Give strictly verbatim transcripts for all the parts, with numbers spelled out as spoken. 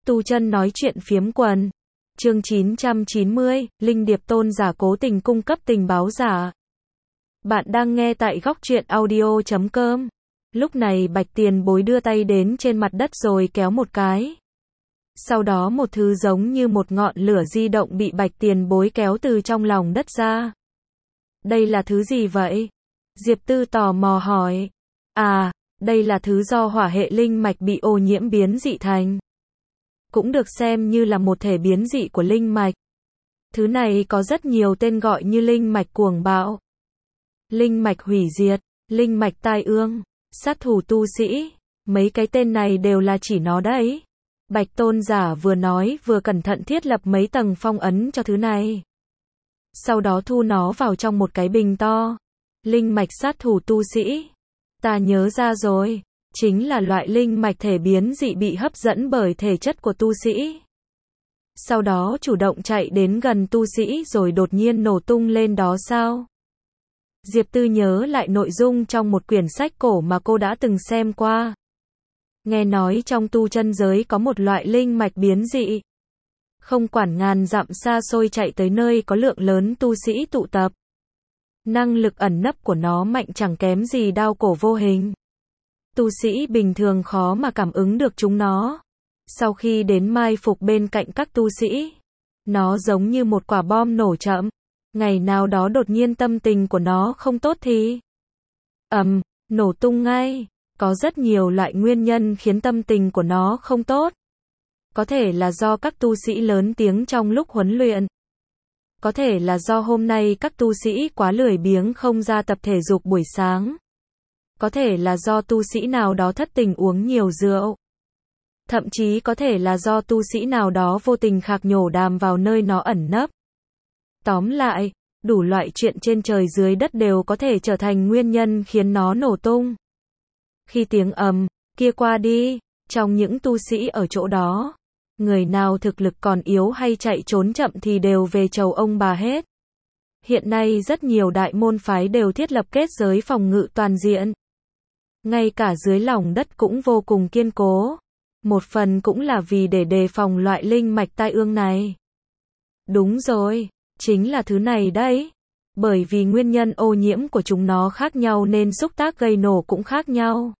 Tu chân nói chuyện phiếm quần. Chương chín trăm chín mươi, Linh Điệp tôn giả cố tình cung cấp tình báo giả. Bạn đang nghe tại góc truyện audio chấm com. Lúc này Bạch Tiền Bối đưa tay đến trên mặt đất rồi kéo một cái. Sau đó một thứ giống như một ngọn lửa di động bị Bạch Tiền Bối kéo từ trong lòng đất ra. Đây là thứ gì vậy? Diệp Tư tò mò hỏi. À, đây là thứ do hỏa hệ linh mạch bị ô nhiễm biến dị thành. Cũng được xem như là một thể biến dị của linh mạch. Thứ này có rất nhiều tên gọi như linh mạch cuồng bạo, linh mạch hủy diệt, linh mạch tai ương, sát thủ tu sĩ. Mấy cái tên này đều là chỉ nó đấy. Bạch tôn giả vừa nói vừa cẩn thận thiết lập mấy tầng phong ấn cho thứ này. Sau đó thu nó vào trong một cái bình to. Linh mạch sát thủ tu sĩ. Ta nhớ ra rồi. Chính là loại linh mạch thể biến dị bị hấp dẫn bởi thể chất của tu sĩ. Sau đó chủ động chạy đến gần tu sĩ rồi đột nhiên nổ tung lên đó sao? Diệp Tư nhớ lại nội dung trong một quyển sách cổ mà cô đã từng xem qua. Nghe nói trong tu chân giới có một loại linh mạch biến dị. Không quản ngàn dặm xa xôi chạy tới nơi có lượng lớn tu sĩ tụ tập. Năng lực ẩn nấp của nó mạnh chẳng kém gì đao cổ vô hình. Tu sĩ bình thường khó mà cảm ứng được chúng nó. Sau khi đến mai phục bên cạnh các tu sĩ, nó giống như một quả bom nổ chậm. Ngày nào đó đột nhiên tâm tình của nó không tốt thì ầm, um, nổ tung ngay. Có rất nhiều loại nguyên nhân khiến tâm tình của nó không tốt. Có thể là do các tu sĩ lớn tiếng trong lúc huấn luyện. Có thể là do hôm nay các tu sĩ quá lười biếng không ra tập thể dục buổi sáng. Có thể là do tu sĩ nào đó thất tình uống nhiều rượu. Thậm chí có thể là do tu sĩ nào đó vô tình khạc nhổ đàm vào nơi nó ẩn nấp. Tóm lại, đủ loại chuyện trên trời dưới đất đều có thể trở thành nguyên nhân khiến nó nổ tung. Khi tiếng ầm kia qua đi, trong những tu sĩ ở chỗ đó, người nào thực lực còn yếu hay chạy trốn chậm thì đều về chầu ông bà hết. Hiện nay rất nhiều đại môn phái đều thiết lập kết giới phòng ngự toàn diện. Ngay cả dưới lòng đất cũng vô cùng kiên cố. Một phần cũng là vì để đề phòng loại linh mạch tai ương này. Đúng rồi, chính là thứ này đấy. Bởi vì nguyên nhân ô nhiễm của chúng nó khác nhau nên xúc tác gây nổ cũng khác nhau.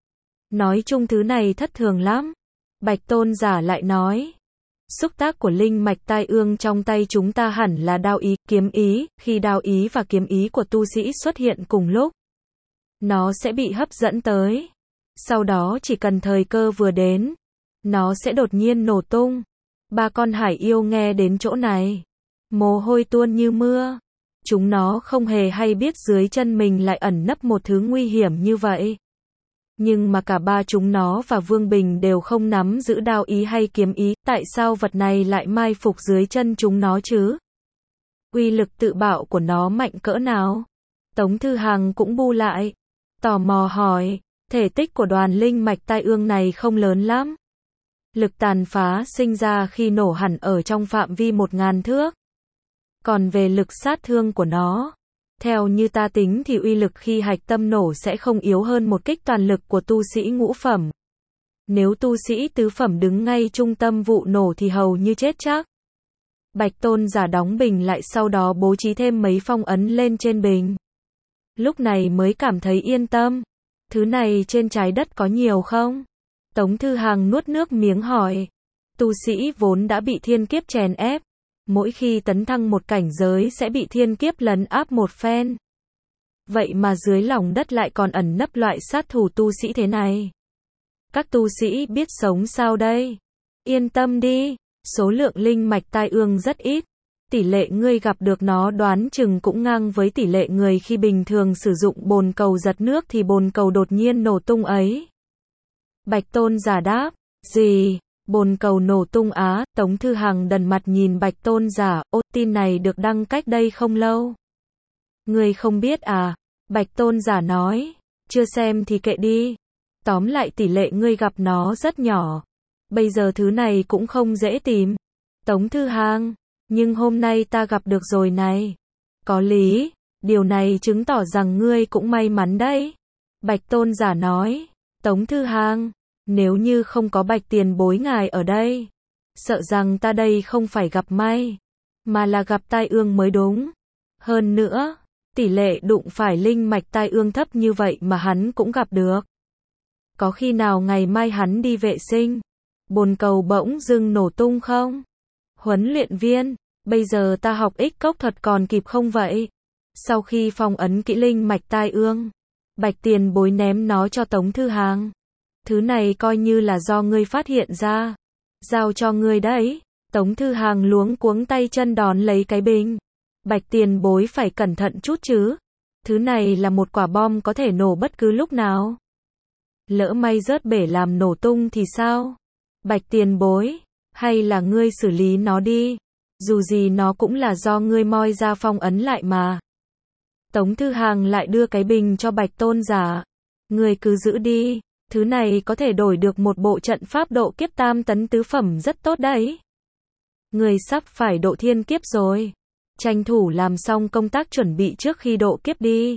Nói chung thứ này thất thường lắm. Bạch tôn giả lại nói. Xúc tác của linh mạch tai ương trong tay chúng ta hẳn là đao ý, kiếm ý. Khi đao ý và kiếm ý của tu sĩ xuất hiện cùng lúc, nó sẽ bị hấp dẫn tới. Sau đó chỉ cần thời cơ vừa đến, nó sẽ đột nhiên nổ tung. Ba con hải yêu nghe đến chỗ này, mồ hôi tuôn như mưa. Chúng nó không hề hay biết dưới chân mình lại ẩn nấp một thứ nguy hiểm như vậy. Nhưng mà cả ba chúng nó và Vương Bình đều không nắm giữ đao ý hay kiếm ý. Tại sao vật này lại mai phục dưới chân chúng nó chứ? Uy lực tự bạo của nó mạnh cỡ nào? Tống Thư Hằng cũng bu lại. Tò mò hỏi, thể tích của đoàn linh mạch tai ương này không lớn lắm. Lực tàn phá sinh ra khi nổ hẳn ở trong phạm vi một ngàn thước. Còn về lực sát thương của nó, theo như ta tính thì uy lực khi hạch tâm nổ sẽ không yếu hơn một kích toàn lực của tu sĩ ngũ phẩm. Nếu tu sĩ tứ phẩm đứng ngay trung tâm vụ nổ thì hầu như chết chắc. Bạch tôn giả đóng bình lại sau đó bố trí thêm mấy phong ấn lên trên bình. Lúc này mới cảm thấy yên tâm. Thứ này trên trái đất có nhiều không? Tống Thư Hằng nuốt nước miếng hỏi. Tu sĩ vốn đã bị thiên kiếp chèn ép. Mỗi khi tấn thăng một cảnh giới sẽ bị thiên kiếp lấn áp một phen. Vậy mà dưới lòng đất lại còn ẩn nấp loại sát thủ tu sĩ thế này. Các tu sĩ biết sống sao đây? Yên tâm đi, số lượng linh mạch tai ương rất ít. Tỷ lệ ngươi gặp được nó đoán chừng cũng ngang với tỷ lệ người khi bình thường sử dụng bồn cầu giật nước thì bồn cầu đột nhiên nổ tung ấy. Bạch tôn giả đáp, gì? Bồn cầu nổ tung á? Tống Thư Hằng đần mặt nhìn Bạch tôn giả, ô tin này được đăng cách đây không lâu. Ngươi không biết à? Bạch tôn giả nói, chưa xem thì kệ đi. Tóm lại tỷ lệ ngươi gặp nó rất nhỏ. Bây giờ thứ này cũng không dễ tìm. Tống Thư Hằng, nhưng hôm nay ta gặp được rồi này. Có lý, điều này chứng tỏ rằng ngươi cũng may mắn đấy. Bạch tôn giả nói, Tống Thư Hằng, nếu như không có Bạch tiền bối ngài ở đây, sợ rằng ta đây không phải gặp may, mà là gặp tai ương mới đúng. Hơn nữa, tỷ lệ đụng phải linh mạch tai ương thấp như vậy mà hắn cũng gặp được. Có khi nào ngày mai hắn đi vệ sinh, bồn cầu bỗng dưng nổ tung không? Huấn luyện viên, bây giờ ta học ích cốc thuật còn kịp không vậy? Sau khi phong ấn kỹ linh mạch tai ương, Bạch Tiền Bối ném nó cho Tống Thư Hàng. Thứ này coi như là do ngươi phát hiện ra. Giao cho ngươi đấy. Tống Thư Hàng luống cuống tay chân đón lấy cái bình. Bạch Tiền Bối phải cẩn thận chút chứ. Thứ này là một quả bom có thể nổ bất cứ lúc nào. Lỡ may rớt bể làm nổ tung thì sao? Bạch Tiền Bối, hay là ngươi xử lý nó đi. Dù gì nó cũng là do ngươi moi ra phong ấn lại mà. Tống Thư Hàng lại đưa cái bình cho Bạch Tôn Giả. Ngươi cứ giữ đi. Thứ này có thể đổi được một bộ trận pháp độ kiếp tam tấn tứ phẩm rất tốt đấy. Ngươi sắp phải độ thiên kiếp rồi. Tranh thủ làm xong công tác chuẩn bị trước khi độ kiếp đi.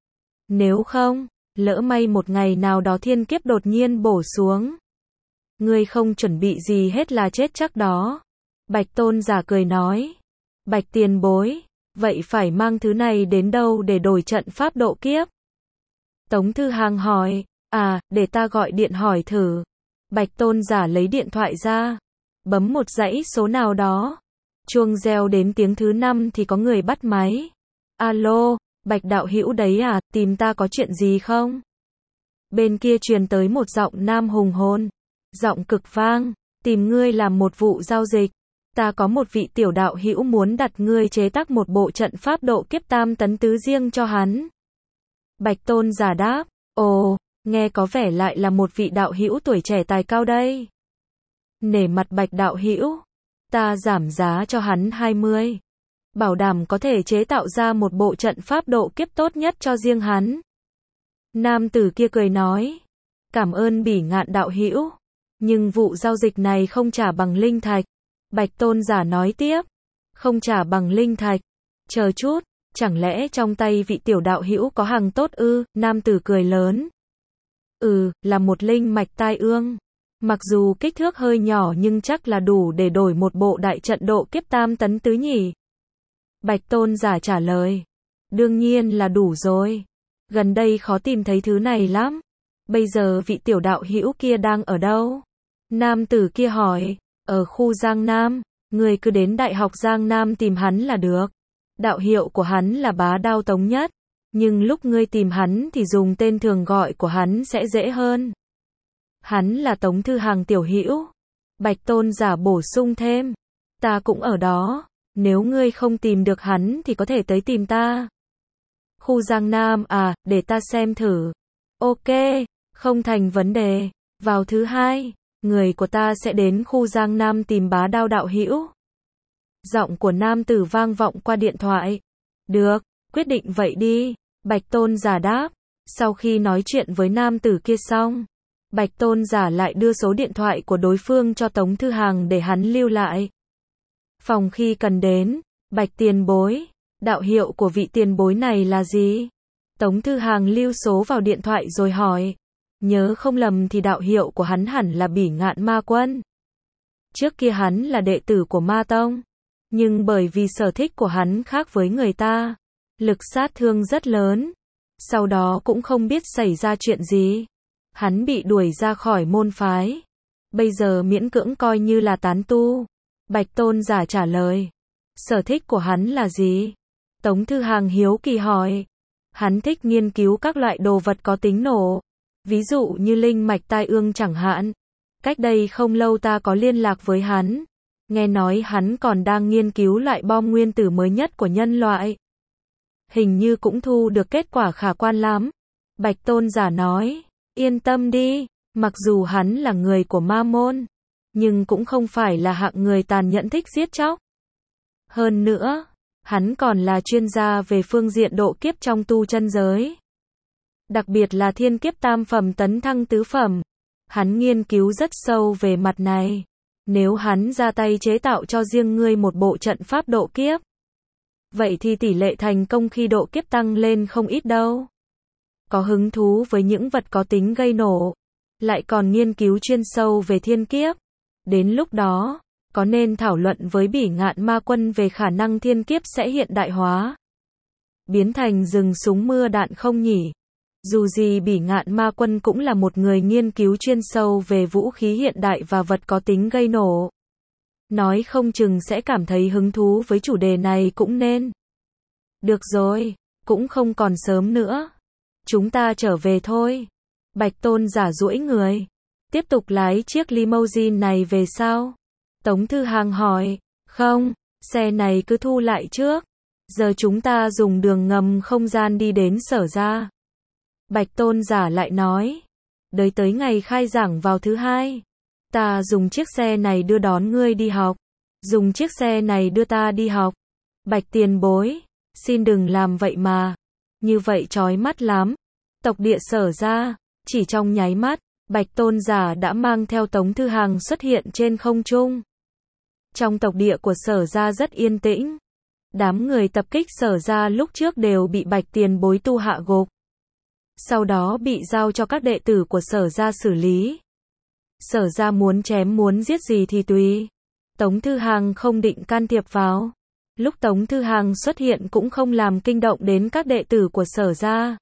Nếu không, lỡ may một ngày nào đó thiên kiếp đột nhiên bổ xuống. Ngươi không chuẩn bị gì hết là chết chắc đó. Bạch Tôn Giả cười nói. Bạch Tiền Bối, vậy phải mang thứ này đến đâu để đổi trận pháp độ kiếp? Tống Thư Hàng hỏi. À, để ta gọi điện hỏi thử. Bạch Tôn Giả lấy điện thoại ra, bấm một dãy số nào đó. Chuông reo đến tiếng thứ năm thì có người bắt máy. Alo, Bạch đạo hữu đấy à, tìm ta có chuyện gì không? Bên kia truyền tới một giọng nam hùng hồn, giọng cực vang, tìm ngươi làm một vụ giao dịch. Ta có một vị tiểu đạo hữu muốn đặt ngươi chế tác một bộ trận pháp độ kiếp tam tấn tứ riêng cho hắn. Bạch Tôn Giả đáp, ồ, nghe có vẻ lại là một vị đạo hữu tuổi trẻ tài cao đây. Nể mặt Bạch đạo hữu, ta giảm giá cho hắn hai mươi. Bảo đảm có thể chế tạo ra một bộ trận pháp độ kiếp tốt nhất cho riêng hắn. Nam tử kia cười nói, cảm ơn Bỉ Ngạn đạo hữu, nhưng vụ giao dịch này không trả bằng linh thạch. Bạch Tôn Giả nói tiếp, không trả bằng linh thạch. Chờ chút, chẳng lẽ trong tay vị tiểu đạo hữu có hàng tốt ư? Nam tử cười lớn. Ừ, là một linh mạch tai ương. Mặc dù kích thước hơi nhỏ nhưng chắc là đủ để đổi một bộ đại trận độ kiếp tam tấn tứ nhỉ. Bạch Tôn Giả trả lời. Đương nhiên là đủ rồi. Gần đây khó tìm thấy thứ này lắm. Bây giờ vị tiểu đạo hữu kia đang ở đâu? Nam tử kia hỏi. Ở khu Giang Nam. Người cứ đến Đại học Giang Nam tìm hắn là được. Đạo hiệu của hắn là Bá Đao Tống Nhất. Nhưng lúc ngươi tìm hắn thì dùng tên thường gọi của hắn sẽ dễ hơn. Hắn là Tống Thư Hàng tiểu hữu. Bạch Tôn Giả bổ sung thêm. Ta cũng ở đó. Nếu ngươi không tìm được hắn thì có thể tới tìm ta. Khu Giang Nam à, để ta xem thử. Ok, không thành vấn đề. Vào thứ hai, người của ta sẽ đến khu Giang Nam tìm Bá Đao đạo hữu. Giọng của nam tử vang vọng qua điện thoại. Được, quyết định vậy đi. Bạch Tôn Giả đáp. Sau khi nói chuyện với nam tử kia xong, Bạch Tôn Giả lại đưa số điện thoại của đối phương cho Tống Thư Hàng để hắn lưu lại. Phòng khi cần đến. Bạch Tiền Bối, đạo hiệu của vị tiền bối này là gì? Tống Thư Hàng lưu số vào điện thoại rồi hỏi. Nhớ không lầm thì đạo hiệu của hắn hẳn là Bỉ Ngạn Ma Quân. Trước kia hắn là đệ tử của Ma Tông, nhưng bởi vì sở thích của hắn khác với người ta, lực sát thương rất lớn. Sau đó cũng không biết xảy ra chuyện gì, hắn bị đuổi ra khỏi môn phái. Bây giờ miễn cưỡng coi như là tán tu. Bạch Tôn Giả trả lời. Sở thích của hắn là gì? Tống Thư Hàng hiếu kỳ hỏi. Hắn thích nghiên cứu các loại đồ vật có tính nổ. Ví dụ như linh mạch tai ương chẳng hạn. Cách đây không lâu ta có liên lạc với hắn. Nghe nói hắn còn đang nghiên cứu loại bom nguyên tử mới nhất của nhân loại. Hình như cũng thu được kết quả khả quan lắm. Bạch Tôn Giả nói. Yên tâm đi, mặc dù hắn là người của Ma Môn, nhưng cũng không phải là hạng người tàn nhẫn thích giết chóc. Hơn nữa, hắn còn là chuyên gia về phương diện độ kiếp trong tu chân giới. Đặc biệt là thiên kiếp tam phẩm tấn thăng tứ phẩm. Hắn nghiên cứu rất sâu về mặt này. Nếu hắn ra tay chế tạo cho riêng ngươi một bộ trận pháp độ kiếp, vậy thì tỷ lệ thành công khi độ kiếp tăng lên không ít đâu. Có hứng thú với những vật có tính gây nổ, lại còn nghiên cứu chuyên sâu về thiên kiếp. Đến lúc đó, có nên thảo luận với Bỉ Ngạn Ma Quân về khả năng thiên kiếp sẽ hiện đại hóa, biến thành rừng súng mưa đạn không nhỉ? Dù gì Bỉ Ngạn Ma Quân cũng là một người nghiên cứu chuyên sâu về vũ khí hiện đại và vật có tính gây nổ. Nói không chừng sẽ cảm thấy hứng thú với chủ đề này cũng nên. Được rồi, cũng không còn sớm nữa. Chúng ta trở về thôi. Bạch Tôn giả duỗi người. Tiếp tục lái chiếc limousine này về sao? Tống Thư Hàng hỏi. Không, xe này cứ thu lại trước. Giờ chúng ta dùng đường ngầm không gian đi đến Sở Ra. Bạch Tôn giả lại nói. Đợi tới ngày khai giảng vào thứ hai. Ta dùng chiếc xe này đưa đón ngươi đi học. Dùng chiếc xe này đưa ta đi học. Bạch tiền bối. Xin đừng làm vậy mà. Như vậy chói mắt lắm. Tộc địa Sở Ra. Chỉ trong nháy mắt, Bạch Tôn giả đã mang theo Tống Thư Hàng xuất hiện trên không trung. Trong tộc địa của Sở Ra rất yên tĩnh. Đám người tập kích Sở Ra lúc trước đều bị Bạch tiền bối tu hạ gục. Sau đó bị giao cho các đệ tử của Sở Ra xử lý. Sở Ra muốn chém muốn giết gì thì tùy. Tống Thư Hàng không định can thiệp vào. Lúc Tống Thư Hàng xuất hiện cũng không làm kinh động đến các đệ tử của Sở Ra.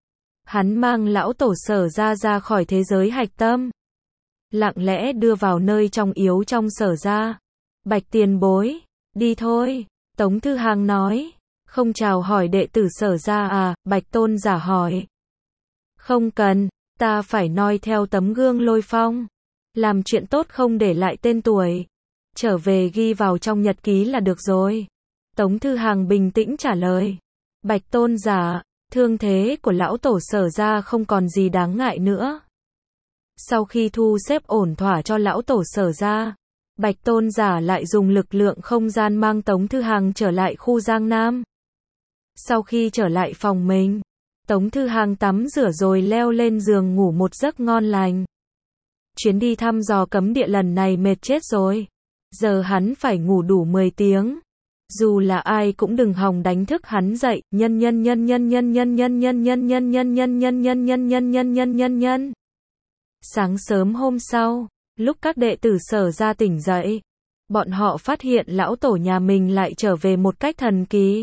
Hắn mang lão tổ Sở Ra ra khỏi thế giới hạch tâm. Lặng lẽ đưa vào nơi trong yếu trong Sở Ra. Bạch tiền bối, đi thôi. Tống Thư Hàng nói. Không chào hỏi đệ tử Sở Ra à? Bạch Tôn giả hỏi. Không cần, ta phải noi theo tấm gương Lôi Phong. Làm chuyện tốt không để lại tên tuổi. Trở về ghi vào trong nhật ký là được rồi. Tống Thư Hàng bình tĩnh trả lời. Bạch Tôn giả, thương thế của lão tổ Sở Ra không còn gì đáng ngại nữa. Sau khi thu xếp ổn thỏa cho lão tổ Sở Ra, Bạch Tôn giả lại dùng lực lượng không gian mang Tống Thư Hàng trở lại khu Giang Nam. Sau khi trở lại phòng mình, Tống Thư Hàng tắm rửa rồi leo lên giường ngủ một giấc ngon lành. Chuyến đi thăm dò cấm địa lần này mệt chết rồi. Giờ hắn phải ngủ đủ mười tiếng. Dù là ai cũng đừng hòng đánh thức hắn dậy. Nhân nhân nhân nhân nhân nhân nhân nhân nhân nhân nhân nhân nhân nhân nhân nhân nhân nhân nhân nhân. Sáng sớm hôm sau, lúc các đệ tử Sở Ra tỉnh dậy, bọn họ phát hiện lão tổ nhà mình lại trở về một cách thần kỳ.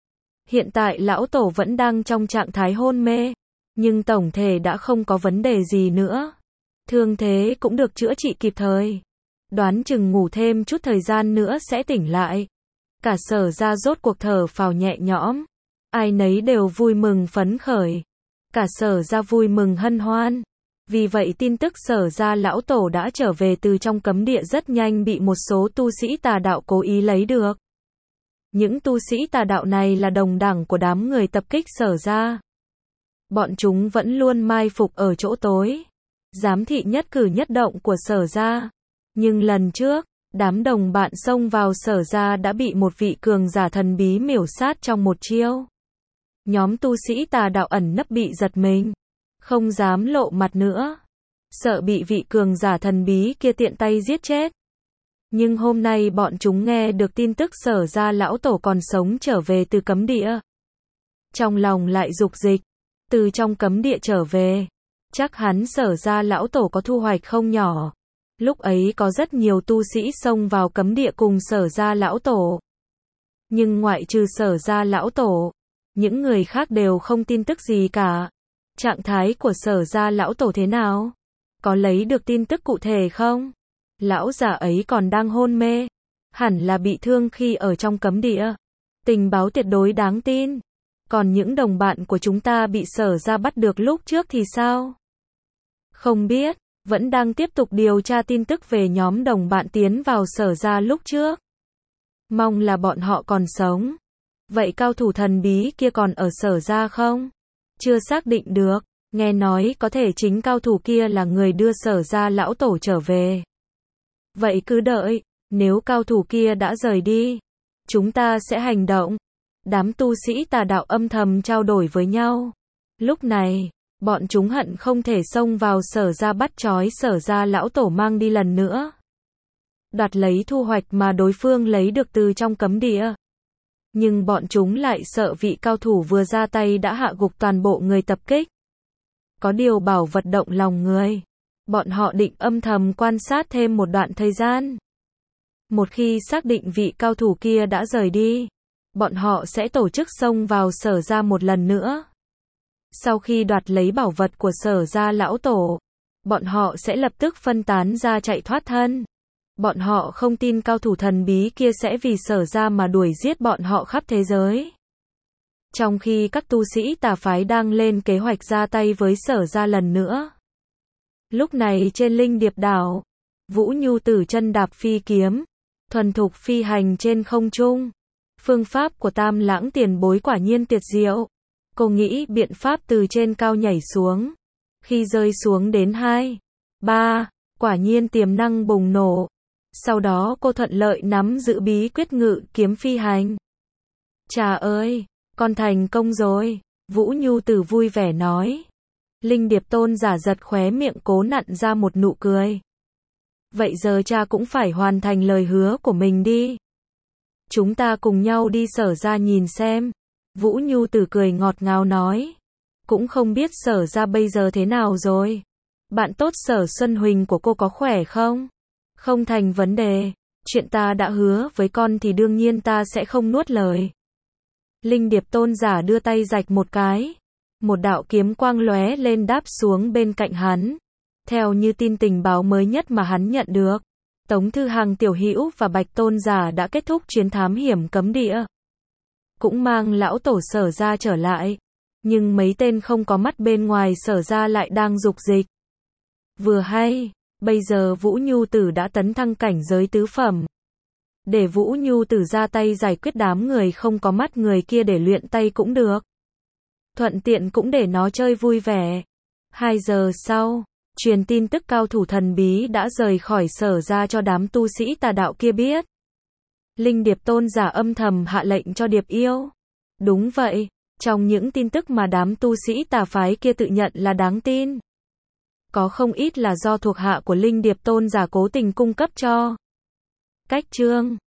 Hiện tại lão tổ vẫn đang trong trạng thái hôn mê, nhưng tổng thể đã không có vấn đề gì nữa. Thương thế cũng được chữa trị kịp thời. Đoán chừng ngủ thêm chút thời gian nữa sẽ tỉnh lại. Cả Sở Ra rốt cuộc thở phào nhẹ nhõm. Ai nấy đều vui mừng phấn khởi. Cả Sở Ra vui mừng hân hoan. Vì vậy tin tức Sở Ra lão tổ đã trở về từ trong cấm địa rất nhanh bị một số tu sĩ tà đạo cố ý lấy được. Những tu sĩ tà đạo này là đồng đẳng của đám người tập kích Sở Ra. Bọn chúng vẫn luôn mai phục ở chỗ tối, giám thị nhất cử nhất động của Sở Ra. Nhưng lần trước, đám đồng bạn xông vào Sở Ra đã bị một vị cường giả thần bí miểu sát trong một chiêu. Nhóm tu sĩ tà đạo ẩn nấp bị giật mình, không dám lộ mặt nữa, sợ bị vị cường giả thần bí kia tiện tay giết chết. Nhưng hôm nay bọn chúng nghe được tin tức Sở Ra lão tổ còn sống trở về từ cấm địa. Trong lòng lại dục dịch, từ trong cấm địa trở về, chắc hắn Sở Ra lão tổ có thu hoạch không nhỏ. Lúc ấy có rất nhiều tu sĩ xông vào cấm địa cùng Sở Ra lão tổ. Nhưng ngoại trừ Sở Ra lão tổ, những người khác đều không tin tức gì cả. Trạng thái của Sở Ra lão tổ thế nào? Có lấy được tin tức cụ thể không? Lão già ấy còn đang hôn mê, hẳn là bị thương khi ở trong cấm địa. Tình báo tuyệt đối đáng tin. Còn những đồng bạn của chúng ta bị Sở Ra bắt được lúc trước thì sao? Không biết, vẫn đang tiếp tục điều tra tin tức về nhóm đồng bạn tiến vào Sở Ra lúc trước. Mong là bọn họ còn sống. Vậy cao thủ thần bí kia còn ở Sở Ra không? Chưa xác định được, nghe nói có thể chính cao thủ kia là người đưa Sở Ra lão tổ trở về. Vậy cứ đợi, nếu cao thủ kia đã rời đi, chúng ta sẽ hành động. Đám tu sĩ tà đạo âm thầm trao đổi với nhau. Lúc này, bọn chúng hận không thể xông vào Sở Ra bắt trói Sở Ra lão tổ mang đi lần nữa. Đoạt lấy thu hoạch mà đối phương lấy được từ trong cấm địa. Nhưng bọn chúng lại sợ vị cao thủ vừa ra tay đã hạ gục toàn bộ người tập kích. Có điều bảo vật động lòng người. Bọn họ định âm thầm quan sát thêm một đoạn thời gian. Một khi xác định vị cao thủ kia đã rời đi, bọn họ sẽ tổ chức xông vào Sở gia một lần nữa. Sau khi đoạt lấy bảo vật của Sở gia lão tổ, bọn họ sẽ lập tức phân tán ra chạy thoát thân. Bọn họ không tin cao thủ thần bí kia sẽ vì Sở gia mà đuổi giết bọn họ khắp thế giới. Trong khi các tu sĩ tà phái đang lên kế hoạch ra tay với Sở gia lần nữa. Lúc này trên Linh Điệp đảo, Vũ Nhu Tử chân đạp phi kiếm, thuần thục phi hành trên không trung. Phương pháp của Tam Lãng tiền bối quả nhiên tuyệt diệu. Cô nghĩ biện pháp từ trên cao nhảy xuống. Khi rơi xuống đến hai, ba, quả nhiên tiềm năng bùng nổ. Sau đó cô thuận lợi nắm giữ bí quyết ngự kiếm phi hành. Chà ơi, con thành công rồi, Vũ Nhu Tử vui vẻ nói. Linh Điệp tôn giả giật khóe miệng cố nặn ra một nụ cười. Vậy giờ cha cũng phải hoàn thành lời hứa của mình đi. Chúng ta cùng nhau đi Sở gia nhìn xem. Vũ Nhu Tử cười ngọt ngào nói. Cũng không biết Sở gia bây giờ thế nào rồi. Bạn tốt Sở Xuân Huỳnh của cô có khỏe không? Không thành vấn đề. Chuyện ta đã hứa với con thì đương nhiên ta sẽ không nuốt lời. Linh Điệp tôn giả đưa tay rạch một cái. Một đạo kiếm quang lóe lên đáp xuống bên cạnh hắn. Theo như tin tình báo mới nhất mà hắn nhận được, Tống Thư Hằng tiểu hữu và Bạch tôn giả đã kết thúc chuyến thám hiểm cấm địa. Cũng mang lão tổ Sở gia trở lại. Nhưng mấy tên không có mắt bên ngoài Sở gia lại đang dục dịch. Vừa hay, bây giờ Vũ Nhu Tử đã tấn thăng cảnh giới tứ phẩm. Để Vũ Nhu Tử ra tay giải quyết đám người không có mắt người kia để luyện tay cũng được. Thuận tiện cũng để nó chơi vui vẻ. Hai giờ sau, truyền tin tức cao thủ thần bí đã rời khỏi Sở gia cho đám tu sĩ tà đạo kia biết. Linh Điệp tôn giả âm thầm hạ lệnh cho Điệp Yêu. Đúng vậy, trong những tin tức mà đám tu sĩ tà phái kia tự nhận là đáng tin, có không ít là do thuộc hạ của Linh Điệp tôn giả cố tình cung cấp cho. Cách chương